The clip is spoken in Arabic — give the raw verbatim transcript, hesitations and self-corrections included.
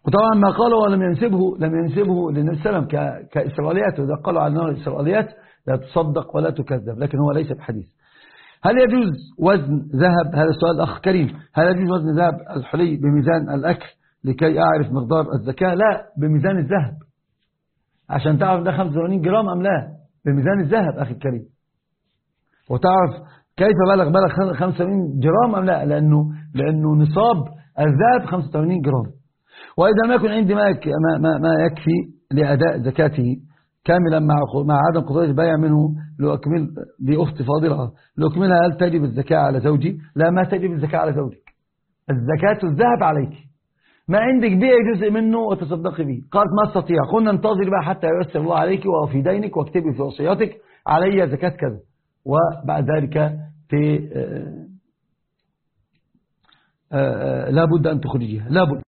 وطبعا ما قاله ولم ينسبه لم ينسبه للنبي صلى الله عليه وسلم كإسرائيليات، وإذا قالوا عنه إسرائيليات لا تصدق ولا تكذب، لكن هو ليس بحديث. هل يجوز وزن ذهب؟ هذا السؤال الأخ كريم. هل يجوز وزن ذهب الحلي بميزان الأكل لكي أعرف مقدار الزكاة؟ لا، بميزان الذهب عشان تعرف ده خمسة وثمانين جرام أم لا، بميزان الذهب أخي الكريم، وتعرف كيف بلغ بلغ خمسة وثمانين جرام أم لا، لأنه لأنه نصاب الذهب خمسة وثمانين جرام. وإذا لم يكن عندي ما ما ما يكفي لأداء زكاته كاملا مع مع عدم قدرة البيع منه لأكمل بأخت فاضلة لأكملها، هل تجب الزكاة على زوجي؟ لا، ما تجب الزكاة على زوجك. الزكاة الذهب عليك، ما عندك بيع جزء منه وتصدقي به. قالت ما استطيع، قلنا انتظري بقى حتى ييسر الله عليك وفي دينك، واكتبي في وصياتك علي زكاة كذا، وبعد ذلك في لا بد أن تخرجيها، لا بد.